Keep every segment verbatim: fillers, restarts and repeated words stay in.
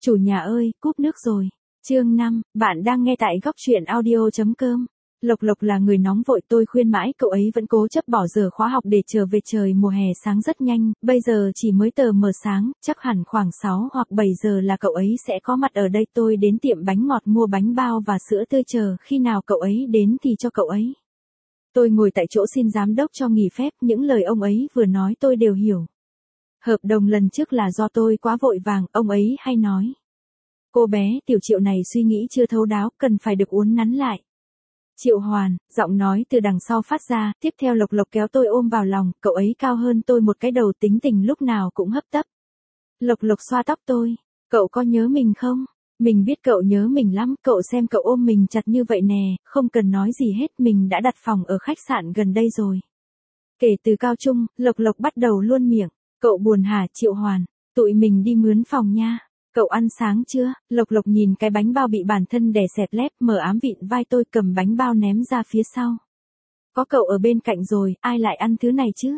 Chủ nhà ơi, cúp nước rồi. Chương năm, bạn đang nghe tại góc truyện audio chấm com. Lộc Lộc là người nóng vội, tôi khuyên mãi cậu ấy vẫn cố chấp bỏ giờ khóa học để trở về. Trời mùa hè sáng rất nhanh, bây giờ chỉ mới tờ mờ sáng, chắc hẳn khoảng sáu hoặc bảy giờ là cậu ấy sẽ có mặt ở đây. Tôi đến tiệm bánh ngọt mua bánh bao và sữa tươi, chờ khi nào cậu ấy đến thì cho cậu ấy. Tôi ngồi tại chỗ xin giám đốc cho nghỉ phép, những lời ông ấy vừa nói tôi đều hiểu. Hợp đồng lần trước là do tôi quá vội vàng, ông ấy hay nói. Cô bé Tiểu Triệu này suy nghĩ chưa thấu đáo, cần phải được uốn nắn lại. Triệu Hoàn, giọng nói từ đằng sau phát ra, tiếp theo Lộc Lộc kéo tôi ôm vào lòng, cậu ấy cao hơn tôi một cái đầu, tính tình lúc nào cũng hấp tấp. Lộc Lộc xoa tóc tôi, cậu có nhớ mình không? Mình biết cậu nhớ mình lắm, cậu xem cậu ôm mình chặt như vậy nè, không cần nói gì hết, mình đã đặt phòng ở khách sạn gần đây rồi. Kể từ cao trung, Lộc Lộc bắt đầu luôn miệng, cậu buồn hả Triệu Hoàn, tụi mình đi mướn phòng nha. Cậu ăn sáng chưa? Lộc Lộc nhìn cái bánh bao bị bản thân đè xẹp lép, mở ám vịn vai tôi, cầm bánh bao ném ra phía sau. Có cậu ở bên cạnh rồi, ai lại ăn thứ này chứ?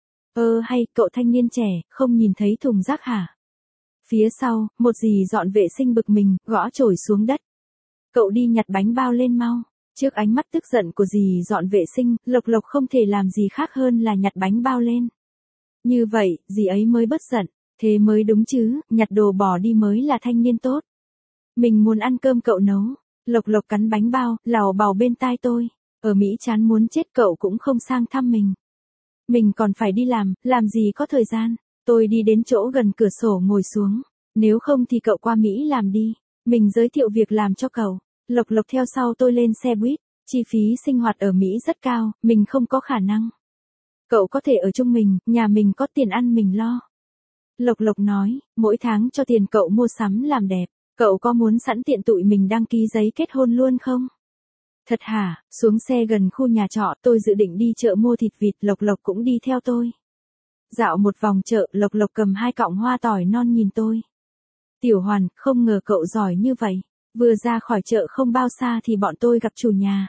Ơ hay, cậu thanh niên trẻ, không nhìn thấy thùng rác hả? Phía sau, một dì dọn vệ sinh bực mình, gõ chổi xuống đất. Cậu đi nhặt bánh bao lên mau. Trước ánh mắt tức giận của dì dọn vệ sinh, Lộc Lộc không thể làm gì khác hơn là nhặt bánh bao lên. Như vậy, dì ấy mới bớt giận. Thế mới đúng chứ, nhặt đồ bỏ đi mới là thanh niên tốt. Mình muốn ăn cơm cậu nấu. Lộc Lộc cắn bánh bao, lào bào bên tai tôi. Ở Mỹ chán muốn chết, cậu cũng không sang thăm mình. Mình còn phải đi làm, làm gì có thời gian. Tôi đi đến chỗ gần cửa sổ ngồi xuống. Nếu không thì cậu qua Mỹ làm đi. Mình giới thiệu việc làm cho cậu. Lộc Lộc theo sau tôi lên xe buýt. Chi phí sinh hoạt ở Mỹ rất cao, mình không có khả năng. Cậu có thể ở chung mình, nhà mình có tiền ăn mình lo. Lộc Lộc nói, mỗi tháng cho tiền cậu mua sắm làm đẹp, cậu có muốn sẵn tiện tụi mình đăng ký giấy kết hôn luôn không? Thật hả? Xuống xe gần khu nhà trọ, tôi dự định đi chợ mua thịt vịt, Lộc Lộc cũng đi theo tôi. Dạo một vòng chợ, Lộc Lộc cầm hai cọng hoa tỏi non nhìn tôi. Tiểu Hoàn, không ngờ cậu giỏi như vậy. Vừa ra khỏi chợ không bao xa thì bọn tôi gặp chủ nhà.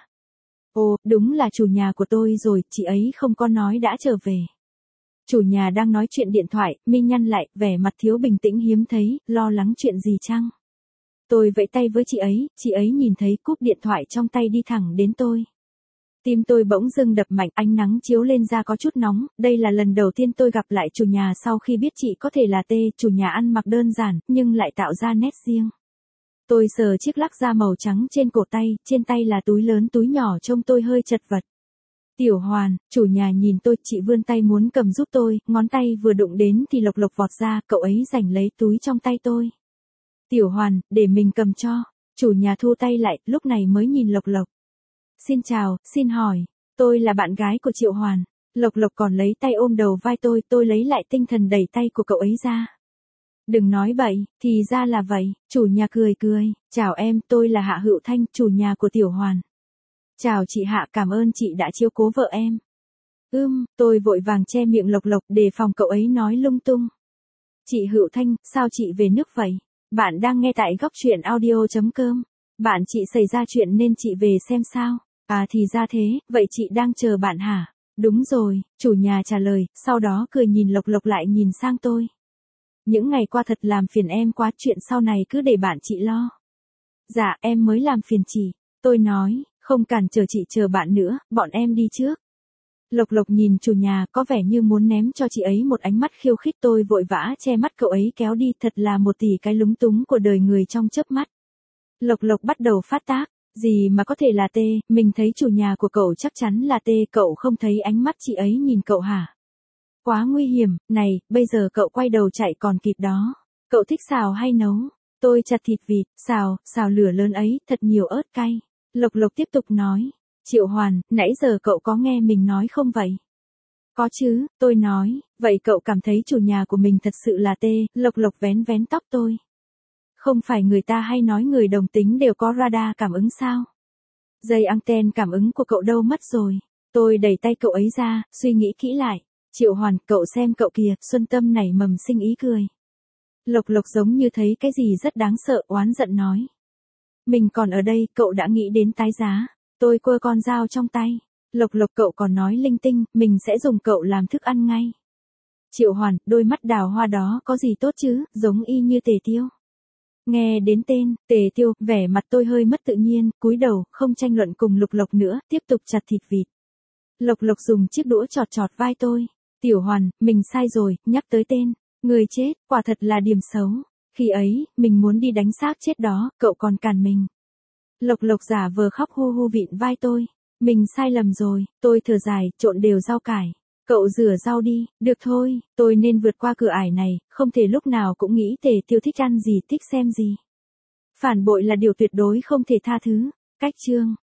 Ồ, đúng là chủ nhà của tôi rồi, chị ấy không có nói đã trở về. Chủ nhà đang nói chuyện điện thoại, mi nhăn lại, vẻ mặt thiếu bình tĩnh hiếm thấy, lo lắng chuyện gì chăng? Tôi vẫy tay với chị ấy, chị ấy nhìn thấy cúp điện thoại trong tay đi thẳng đến tôi. Tim tôi bỗng dưng đập mạnh, ánh nắng chiếu lên da có chút nóng, đây là lần đầu tiên tôi gặp lại chủ nhà sau khi biết chị có thể là T, chủ nhà ăn mặc đơn giản, nhưng lại tạo ra nét riêng. Tôi sờ chiếc lắc da màu trắng trên cổ tay, trên tay là túi lớn túi nhỏ, trông tôi hơi chật vật. Tiểu Hoàn, chủ nhà nhìn tôi, chị vươn tay muốn cầm giúp tôi, ngón tay vừa đụng đến thì Lộc Lộc vọt ra, cậu ấy giành lấy túi trong tay tôi. Tiểu Hoàn, để mình cầm cho. Chủ nhà thu tay lại, lúc này mới nhìn Lộc Lộc. Xin chào, xin hỏi, tôi là bạn gái của Triệu Hoàn. Lộc Lộc còn lấy tay ôm đầu vai tôi, tôi lấy lại tinh thần đẩy tay của cậu ấy ra. Đừng nói bậy, thì ra là vậy, chủ nhà cười cười, chào em, tôi là Hạ Hữu Thanh, chủ nhà của Tiểu Hoàn. Chào chị Hạ, cảm ơn chị đã chiếu cố vợ em. Ưm, tôi vội vàng che miệng Lộc Lộc đề phòng cậu ấy nói lung tung. Chị Hữu Thanh, sao chị về nước vậy? Bạn đang nghe tại góc truyện audio chấm com. Bạn chị xảy ra chuyện nên chị về xem sao. À thì ra thế, vậy chị đang chờ bạn hả? Đúng rồi, chủ nhà trả lời, sau đó cười nhìn Lộc Lộc lại nhìn sang tôi. Những ngày qua thật làm phiền em quá, chuyện sau này cứ để bạn chị lo. Dạ, em mới làm phiền chị. Tôi nói, không cản trở chị, chờ bạn nữa, bọn em đi trước. Lộc Lộc nhìn chủ nhà có vẻ như muốn ném cho chị ấy một ánh mắt khiêu khích, tôi vội vã che mắt cậu ấy kéo đi, thật là một tỷ cái lúng túng của đời người trong chớp mắt. Lộc Lộc bắt đầu phát tác, gì mà có thể là T, mình thấy chủ nhà của cậu chắc chắn là T, cậu không thấy ánh mắt chị ấy nhìn cậu hả? Quá nguy hiểm, này, bây giờ cậu quay đầu chạy còn kịp đó. Cậu thích xào hay nấu? Tôi chặt thịt vịt, xào, xào lửa lớn ấy, thật nhiều ớt cay. Lộc Lộc tiếp tục nói, Triệu Hoàn, nãy giờ cậu có nghe mình nói không vậy? Có chứ, tôi nói, vậy cậu cảm thấy chủ nhà của mình thật sự là T, Lộc Lộc vén vén tóc tôi. Không phải người ta hay nói người đồng tính đều có radar cảm ứng sao? Dây anten cảm ứng của cậu đâu mất rồi? Tôi đẩy tay cậu ấy ra, suy nghĩ kỹ lại. Triệu Hoàn, cậu xem cậu kìa, Xuân Tâm nảy mầm sinh ý cười. Lộc Lộc giống như thấy cái gì rất đáng sợ, oán giận nói. Mình còn ở đây, cậu đã nghĩ đến tái giá. Tôi quơ con dao trong tay. Lộc Lộc, cậu còn nói linh tinh, mình sẽ dùng cậu làm thức ăn ngay. Triệu Hoàn, đôi mắt đào hoa đó có gì tốt chứ, giống y như Tề Tiêu. Nghe đến tên, Tề Tiêu, vẻ mặt tôi hơi mất tự nhiên, cúi đầu, không tranh luận cùng Lục Lộc nữa, tiếp tục chặt thịt vịt. Lộc Lộc dùng chiếc đũa chọt chọt vai tôi. Tiểu Hoàn, mình sai rồi, nhắc tới tên. Người chết, quả thật là điểm xấu. Khi ấy, mình muốn đi đánh xác chết đó, cậu còn cản mình. Lộc Lộc giả vờ khóc hu hu vịn vai tôi. Mình sai lầm rồi, tôi thở dài, trộn đều rau cải. Cậu rửa rau đi, được thôi, tôi nên vượt qua cửa ải này, không thể lúc nào cũng nghĩ Tề Tiêu thích ăn gì thích xem gì. Phản bội là điều tuyệt đối không thể tha thứ. Cách chương